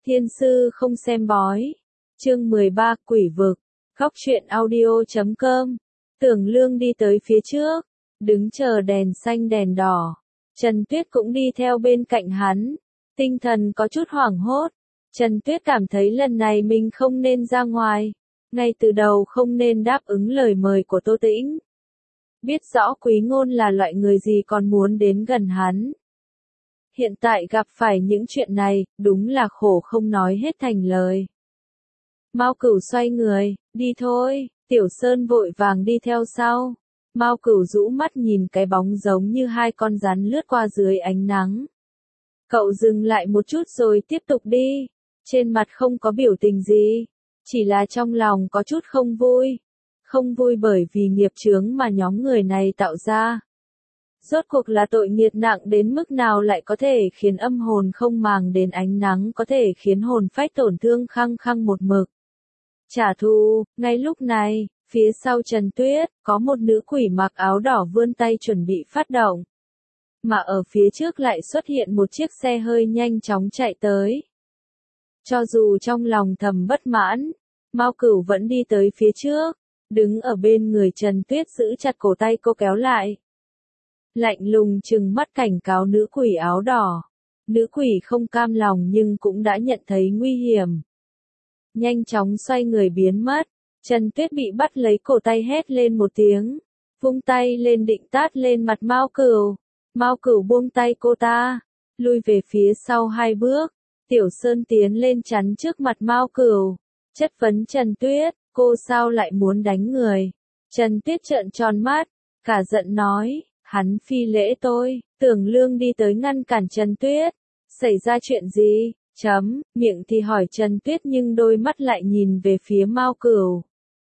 Thiên sư không xem bói. Chương 13 Quỷ vực. Góc truyện audio.com. Tưởng Lương đi tới phía trước, đứng chờ đèn xanh đèn đỏ. Trần Tuyết cũng đi theo bên cạnh hắn. Tinh thần có chút hoảng hốt. Trần Tuyết cảm thấy lần này mình không nên ra ngoài. Ngay từ đầu không nên đáp ứng lời mời của Tô Tĩnh. Biết rõ Quý Ngôn là loại người gì còn muốn đến gần hắn. Hiện tại gặp phải những chuyện này, đúng là khổ không nói hết thành lời. Mao Cửu xoay người, đi thôi, Tiểu Sơn vội vàng đi theo sau. Mao Cửu rũ mắt nhìn cái bóng giống như hai con rắn lướt qua dưới ánh nắng. Cậu dừng lại một chút rồi tiếp tục đi, trên mặt không có biểu tình gì, chỉ là trong lòng có chút không vui. Không vui bởi vì nghiệp chướng mà nhóm người này tạo ra. Rốt cuộc là tội nghiệt nặng đến mức nào lại có thể khiến âm hồn không màng đến ánh nắng, có thể khiến hồn phách tổn thương khăng khăng một mực. Trả thù. Ngay lúc này, phía sau Trần Tuyết, có một nữ quỷ mặc áo đỏ vươn tay chuẩn bị phát động. Mà ở phía trước lại xuất hiện một chiếc xe hơi nhanh chóng chạy tới. Cho dù trong lòng thầm bất mãn, Mao Cửu vẫn đi tới phía trước, đứng ở bên người Trần Tuyết giữ chặt cổ tay cô kéo lại. Lạnh lùng trừng mắt cảnh cáo nữ quỷ áo đỏ. Nữ quỷ không cam lòng nhưng cũng đã nhận thấy nguy hiểm. Nhanh chóng xoay người biến mất. Trần Tuyết bị bắt lấy cổ tay hét lên một tiếng. Vung tay lên định tát lên mặt Mao Cửu. Mao Cửu buông tay cô ta. Lui về phía sau 2 bước. Tiểu Sơn tiến lên chắn trước mặt Mao Cửu. Chất vấn Trần Tuyết, cô sao lại muốn đánh người? Trần Tuyết trợn tròn mắt. Cả giận nói. Hắn phi lễ tôi. Tưởng Lương đi tới ngăn cản Trần Tuyết. Xảy ra chuyện gì? Miệng thì hỏi Trần Tuyết nhưng đôi mắt lại nhìn về phía Mao Cửu.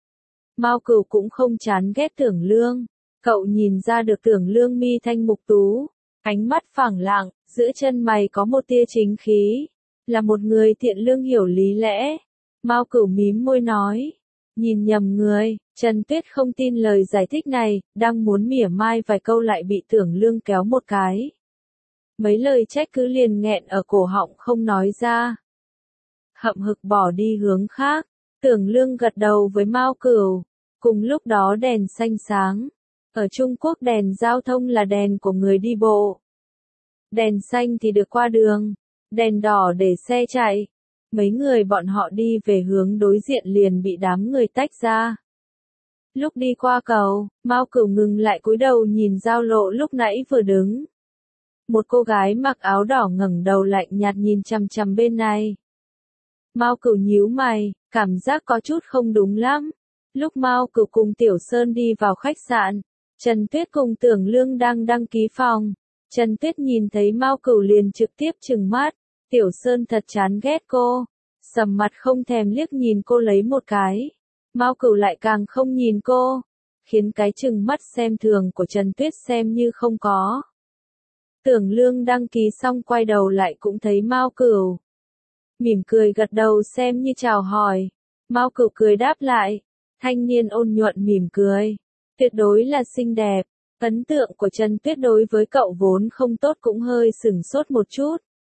Mao Cửu cũng không chán ghét Tưởng Lương. Cậu nhìn ra được Tưởng Lương mi thanh mục tú, ánh mắt phẳng lặng, giữa chân mày có một tia chính khí. Là một người thiện lương hiểu lý lẽ. Mao Cửu mím môi nói. Nhìn nhầm người. Trần Tuyết không tin lời giải thích này, đang muốn mỉa mai vài câu lại bị Tưởng Lương kéo một cái. Mấy lời trách cứ liền nghẹn ở cổ họng không nói ra. Hậm hực bỏ đi hướng khác. Tưởng Lương gật đầu với Mao Cửu. Cùng lúc đó đèn xanh sáng. Ở Trung Quốc đèn giao thông là đèn của người đi bộ. Đèn xanh thì được qua đường. Đèn đỏ để xe chạy. Mấy người bọn họ đi về hướng đối diện liền bị đám người tách ra. Lúc đi qua cầu, Mao Cửu ngừng lại cúi đầu nhìn giao lộ lúc nãy vừa đứng. Một cô gái mặc áo đỏ ngẩng đầu lạnh nhạt nhìn chằm chằm bên này. Mao Cửu nhíu mày, cảm giác có chút không đúng lắm. Lúc Mao Cửu cùng Tiểu Sơn đi vào khách sạn, Trần Tuyết cùng Tưởng Lương đang đăng ký phòng. Trần Tuyết nhìn thấy Mao Cửu liền trực tiếp trừng mắt. Tiểu Sơn thật chán ghét cô. Sầm mặt không thèm liếc nhìn cô lấy một cái. Mao Cửu lại càng không nhìn cô. Khiến cái trừng mắt xem thường của Trần Tuyết xem như không có. Tưởng Lương đăng ký xong quay đầu lại cũng thấy Mao Cửu. Mỉm cười gật đầu xem như chào hỏi. Mao Cửu cười đáp lại. Thanh niên ôn nhuận mỉm cười. Tuyệt đối là xinh đẹp. Ấn tượng của Trần Tuyết đối với cậu vốn không tốt cũng hơi sửng sốt một chút.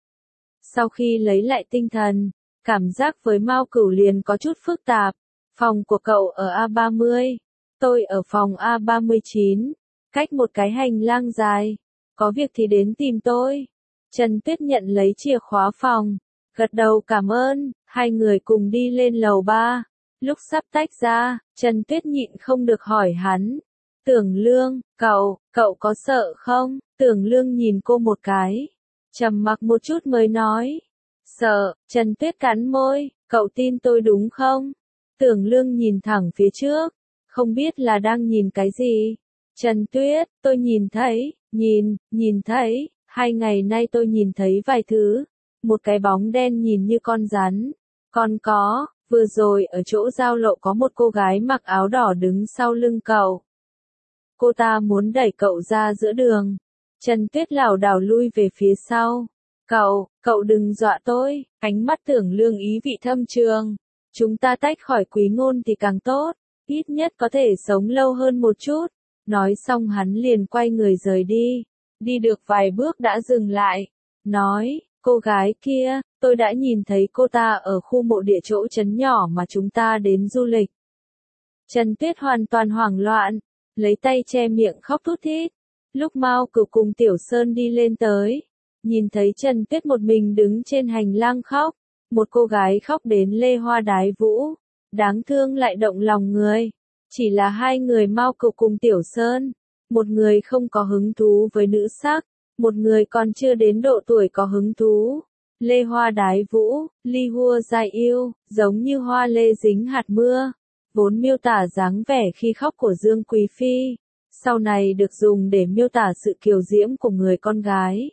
Sau khi lấy lại tinh thần, cảm giác với Mao Cửu liền có chút phức tạp. Phòng của cậu ở A30. Tôi ở phòng A39. Cách một cái hành lang dài. Có việc thì đến tìm tôi. Trần Tuyết nhận lấy chìa khóa phòng. Gật đầu cảm ơn. Hai người cùng đi lên lầu 3. Lúc sắp tách ra, Trần Tuyết nhịn không được hỏi hắn. Tưởng Lương, cậu có sợ không? Tưởng Lương nhìn cô một cái. Trầm mặc một chút mới nói. Sợ. Trần Tuyết cắn môi. Cậu tin tôi đúng không? Tưởng Lương nhìn thẳng phía trước. Không biết là đang nhìn cái gì. Trần Tuyết, tôi nhìn thấy. Nhìn thấy. 2 ngày nay tôi nhìn thấy vài thứ. Một cái bóng đen nhìn như con rắn. Còn có, vừa rồi ở chỗ giao lộ có một cô gái mặc áo đỏ đứng sau lưng cậu. Cô ta muốn đẩy cậu ra giữa đường. Trần Tuyết lảo đảo lui về phía sau. Cậu đừng dọa tôi. Ánh mắt Tưởng Lương ý vị thâm trường. Chúng ta tách khỏi Quý Ngôn thì càng tốt. Ít nhất có thể sống lâu hơn một chút. Nói xong hắn liền quay người rời đi. Đi được vài bước đã dừng lại. Nói, Cô gái kia, tôi đã nhìn thấy cô ta ở khu mộ địa chỗ trấn nhỏ mà chúng ta đến du lịch. Trần Tuyết hoàn toàn hoảng loạn, lấy tay che miệng khóc thút thít. Lúc Mao Cửu cùng Tiểu Sơn đi lên tới, nhìn thấy Trần Tuyết một mình đứng trên hành lang khóc, một cô gái khóc đến lê hoa đái vũ, đáng thương lại động lòng người. Chỉ là hai người Mao Cửu cùng Tiểu Sơn, một người không có hứng thú với nữ sắc, một người còn chưa đến độ tuổi có hứng thú. Lê hoa đái vũ, ly hua dài yêu, giống như hoa lê dính hạt mưa, vốn miêu tả dáng vẻ khi khóc của Dương Quý Phi, sau này được dùng để miêu tả sự kiều diễm của người con gái.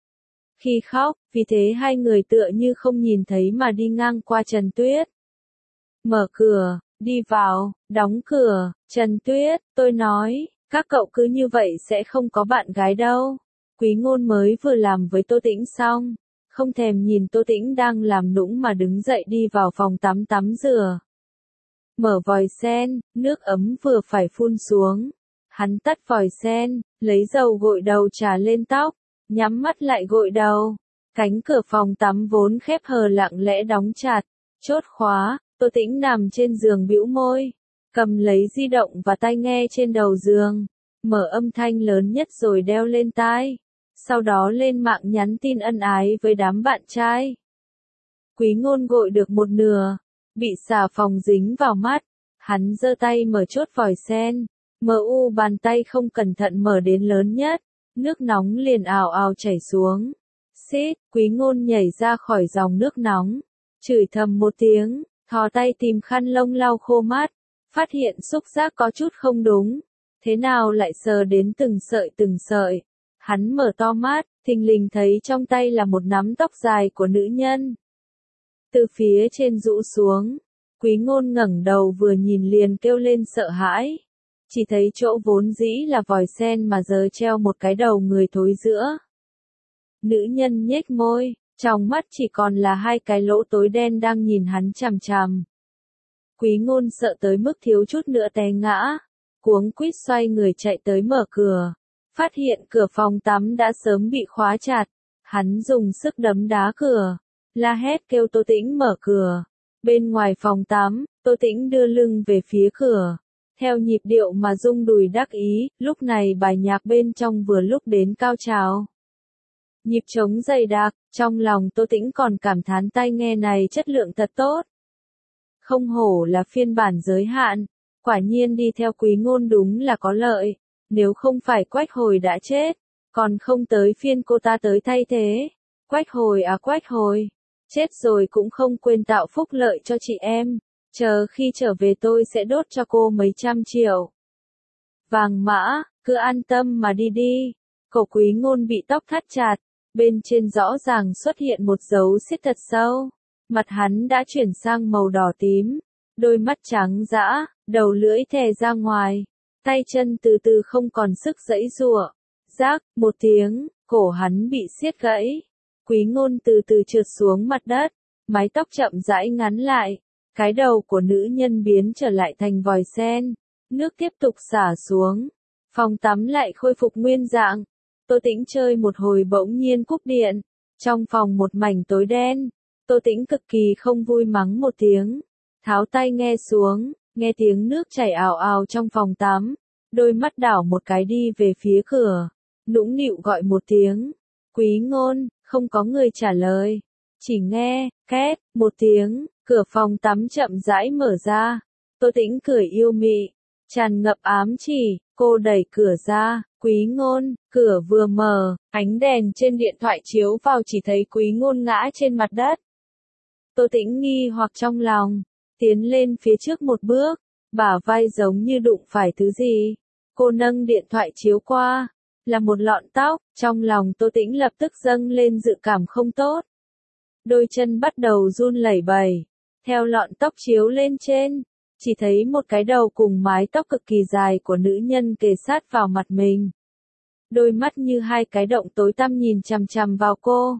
Khi khóc, vì thế hai người tựa như không nhìn thấy mà đi ngang qua Trần Tuyết. Mở cửa, đi vào, đóng cửa, Trần Tuyết, tôi nói, các cậu cứ như vậy sẽ không có bạn gái đâu. Quý Ngôn mới vừa làm với Tô Tĩnh xong, không thèm nhìn Tô Tĩnh đang làm nũng mà đứng dậy đi vào phòng tắm tắm rửa. Mở vòi sen, nước ấm vừa phải phun xuống. Hắn tắt vòi sen, lấy dầu gội đầu trà lên tóc, nhắm mắt lại gội đầu. Cánh cửa phòng tắm vốn khép hờ lặng lẽ đóng chặt, chốt khóa. Tô Tĩnh nằm trên giường bĩu môi, cầm lấy di động và tai nghe trên đầu giường, mở âm thanh lớn nhất rồi đeo lên tai. Sau đó lên mạng nhắn tin ân ái với đám bạn trai. Quý Ngôn gội được một nửa, bị xà phòng dính vào mắt, hắn giơ tay mở chốt vòi sen, bàn tay không cẩn thận mở đến lớn nhất, nước nóng liền ào ào chảy xuống. Xít, Quý Ngôn nhảy ra khỏi dòng nước nóng, chửi thầm một tiếng, thò tay tìm khăn lông lau khô mắt, phát hiện xúc giác có chút không đúng, thế nào lại sờ đến từng sợi. Hắn mở to mắt, thình lình thấy trong tay là một nắm tóc dài của nữ nhân. Từ phía trên rũ xuống, Quý Ngôn ngẩng đầu vừa nhìn liền kêu lên sợ hãi. Chỉ thấy chỗ vốn dĩ là vòi sen mà giờ treo một cái đầu người thối giữa. Nữ nhân nhếch môi, trong mắt chỉ còn là hai cái lỗ tối đen đang nhìn hắn chằm chằm. Quý Ngôn sợ tới mức thiếu chút nữa té ngã, cuống quýt xoay người chạy tới mở cửa. Phát hiện cửa phòng tắm đã sớm bị khóa chặt, hắn dùng sức đấm đá cửa, la hét kêu Tô Tĩnh mở cửa. Bên ngoài phòng tắm, Tô Tĩnh đưa lưng về phía cửa, theo nhịp điệu mà rung đùi đắc ý, lúc này bài nhạc bên trong vừa lúc đến cao trào. Nhịp trống dày đặc, trong lòng Tô Tĩnh còn cảm thán tai nghe này chất lượng thật tốt. Không hổ là phiên bản giới hạn, quả nhiên đi theo Quý Ngôn đúng là có lợi. Nếu không phải Quách Hồi đã chết, còn không tới phiên cô ta tới thay thế. Quách Hồi, chết rồi cũng không quên tạo phúc lợi cho chị em. Chờ khi trở về tôi sẽ đốt cho cô mấy trăm triệu. Vàng mã, cứ an tâm mà đi đi. Cổ Quý Ngôn bị tóc thắt chặt, bên trên rõ ràng xuất hiện một dấu siết thật sâu. Mặt hắn đã chuyển sang màu đỏ tím, đôi mắt trắng dã, đầu lưỡi thè ra ngoài. Tay chân từ từ không còn sức giãy giụa. Rác, một tiếng, cổ hắn bị siết gãy. Quý Ngôn từ từ trượt xuống mặt đất, mái tóc chậm rãi ngắn lại. Cái đầu của nữ nhân biến trở lại thành vòi sen. Nước tiếp tục xả xuống. Phòng tắm lại khôi phục nguyên dạng. Tô Tĩnh chơi một hồi bỗng nhiên cúp điện. Trong phòng một mảnh tối đen. Tô Tĩnh cực kỳ không vui mắng một tiếng. Tháo tai nghe xuống. Nghe tiếng nước chảy ào ào trong phòng tắm, đôi mắt đảo một cái đi về phía cửa, nũng nịu gọi một tiếng. Quý Ngôn, không có người trả lời. Chỉ nghe, két, một tiếng, cửa phòng tắm chậm rãi mở ra. Tô Tĩnh cười yêu mị, tràn ngập ám chỉ, cô đẩy cửa ra. Quý Ngôn, cửa vừa mở, ánh đèn trên điện thoại chiếu vào chỉ thấy Quý Ngôn ngã trên mặt đất. Tô Tĩnh nghi hoặc trong lòng. Tiến lên phía trước một bước, bả vai giống như đụng phải thứ gì. Cô nâng điện thoại chiếu qua, là một lọn tóc, trong lòng Tô Tĩnh lập tức dâng lên dự cảm không tốt. Đôi chân bắt đầu run lẩy bẩy, theo lọn tóc chiếu lên trên, chỉ thấy một cái đầu cùng mái tóc cực kỳ dài của nữ nhân kề sát vào mặt mình. Đôi mắt như hai cái động tối tăm nhìn chằm chằm vào cô.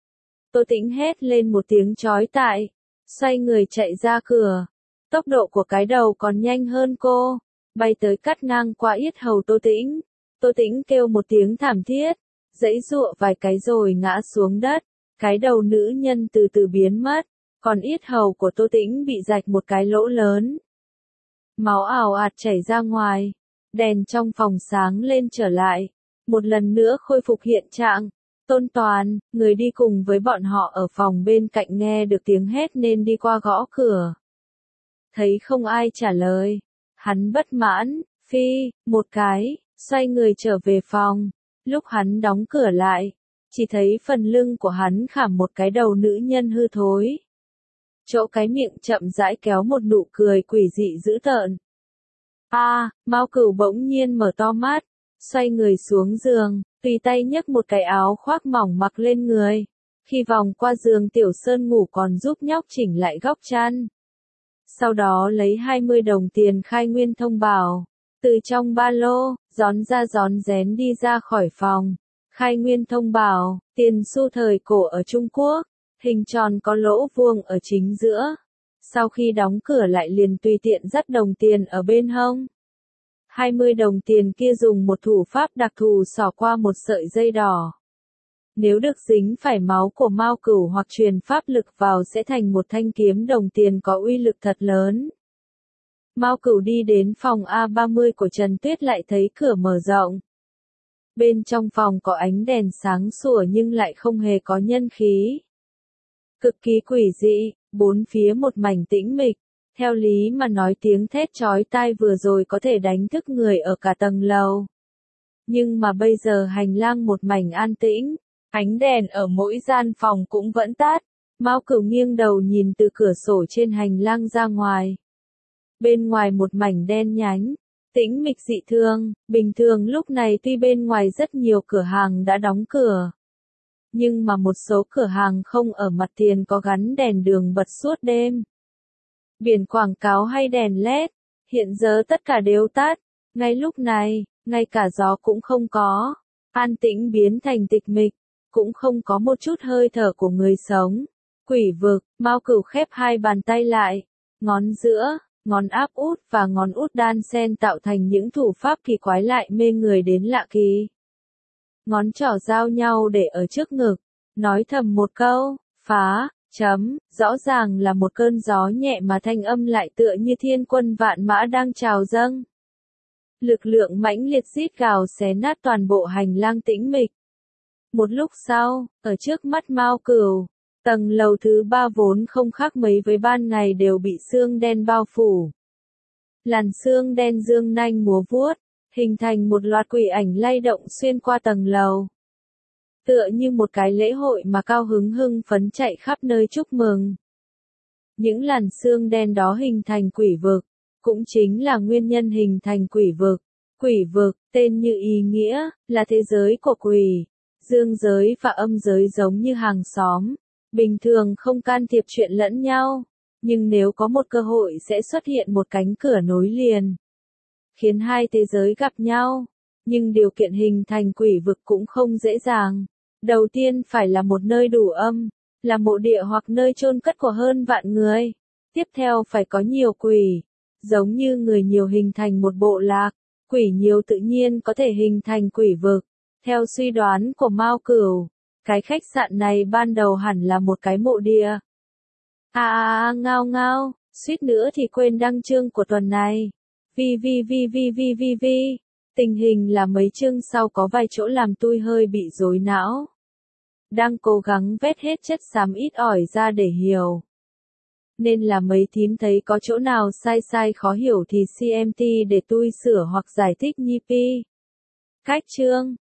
Tô Tĩnh hét lên một tiếng chói tai. Xoay người chạy ra cửa. Tốc độ của cái đầu còn nhanh hơn cô. Bay tới cắt ngang qua yết hầu Tô Tĩnh. Tô Tĩnh kêu một tiếng thảm thiết. Giãy giụa vài cái rồi ngã xuống đất. Cái đầu nữ nhân từ từ biến mất, còn yết hầu của Tô Tĩnh bị rạch một cái lỗ lớn. Máu ào ạt chảy ra ngoài, đèn trong phòng sáng lên trở lại, một lần nữa khôi phục hiện trạng. Tôn Toàn, người đi cùng với bọn họ ở phòng bên cạnh nghe được tiếng hét nên đi qua gõ cửa. Thấy không ai trả lời, hắn bất mãn, phi, một cái, xoay người trở về phòng. Lúc hắn đóng cửa lại, chỉ thấy phần lưng của hắn khảm một cái đầu nữ nhân hư thối. Chỗ cái miệng chậm rãi kéo một nụ cười quỷ dị dữ tợn. Mao Cửu bỗng nhiên mở to mắt, xoay người xuống giường, tùy tay nhấc một cái áo khoác mỏng mặc lên người. Khi vòng qua giường Tiểu Sơn ngủ còn giúp nhóc chỉnh lại góc chăn. Sau đó lấy 20 đồng tiền khai nguyên thông bảo, từ trong ba lô, rón ra rón rén đi ra khỏi phòng. Khai nguyên thông bảo, tiền xu thời cổ ở Trung Quốc, hình tròn có lỗ vuông ở chính giữa. Sau khi đóng cửa lại liền tùy tiện dắt đồng tiền ở bên hông. 20 đồng tiền kia dùng một thủ pháp đặc thù xỏ qua một sợi dây đỏ. Nếu được dính phải máu của Mao Cửu hoặc truyền pháp lực vào sẽ thành một thanh kiếm đồng tiền có uy lực thật lớn. Mao Cửu đi đến phòng A30 của Trần Tuyết lại thấy cửa mở rộng. Bên trong phòng có ánh đèn sáng sủa nhưng lại không hề có nhân khí. Cực kỳ quỷ dị, bốn phía một mảnh tĩnh mịch. Theo lý mà nói tiếng thét chói tai vừa rồi có thể đánh thức người ở cả tầng lầu. Nhưng mà bây giờ hành lang một mảnh an tĩnh, ánh đèn ở mỗi gian phòng cũng vẫn tắt. Mao Cửu nghiêng đầu nhìn từ cửa sổ trên hành lang ra ngoài. Bên ngoài một mảnh đen nhánh, tĩnh mịch dị thường, bình thường lúc này tuy bên ngoài rất nhiều cửa hàng đã đóng cửa. Nhưng mà một số cửa hàng không ở mặt tiền có gắn đèn đường bật suốt đêm. Biển quảng cáo hay đèn LED, hiện giờ tất cả đều tắt. Ngay lúc này, ngay cả gió cũng không có. An tĩnh biến thành tịch mịch, cũng không có một chút hơi thở của người sống. Quỷ vực, Mao Cửu khép hai bàn tay lại, ngón giữa, ngón áp út và ngón út đan xen tạo thành những thủ pháp kỳ quái lại mê người đến lạ kỳ. Ngón trỏ giao nhau để ở trước ngực, nói thầm một câu, phá, chấm, rõ ràng là một cơn gió nhẹ mà thanh âm lại tựa như thiên quân vạn mã đang trào dâng. Lực lượng mãnh liệt rít gào xé nát toàn bộ hành lang tĩnh mịch. Một lúc sau, ở trước mắt Mao Cửu, tầng lầu thứ 3 vốn không khác mấy với ban ngày đều bị sương đen bao phủ. Làn sương đen dương nanh múa vuốt, hình thành một loạt quỷ ảnh lay động xuyên qua tầng lầu. Tựa như một cái lễ hội mà cao hứng hưng phấn chạy khắp nơi chúc mừng. Những làn sương đen đó hình thành quỷ vực, cũng chính là nguyên nhân hình thành quỷ vực. Quỷ vực, tên như ý nghĩa, là thế giới của quỷ. Dương giới và âm giới giống như hàng xóm, bình thường không can thiệp chuyện lẫn nhau, nhưng nếu có một cơ hội sẽ xuất hiện một cánh cửa nối liền, khiến hai thế giới gặp nhau, nhưng điều kiện hình thành quỷ vực cũng không dễ dàng. Đầu tiên phải là một nơi đủ âm, là mộ địa hoặc nơi chôn cất của hơn vạn người. Tiếp theo phải có nhiều quỷ, giống như người nhiều hình thành một bộ lạc, quỷ nhiều tự nhiên có thể hình thành quỷ vực. Theo suy đoán của Mao Cửu, cái khách sạn này ban đầu hẳn là một cái mộ địa. Ngao ngao, suýt nữa thì quên đăng chương của tuần này. Vi. Tình hình là mấy chương sau có vài chỗ làm tôi hơi bị rối não. Đang cố gắng vét hết chất xám ít ỏi ra để hiểu. Nên là mấy thím thấy có chỗ nào sai khó hiểu thì CMT để tôi sửa hoặc giải thích nhi pi. Cách chương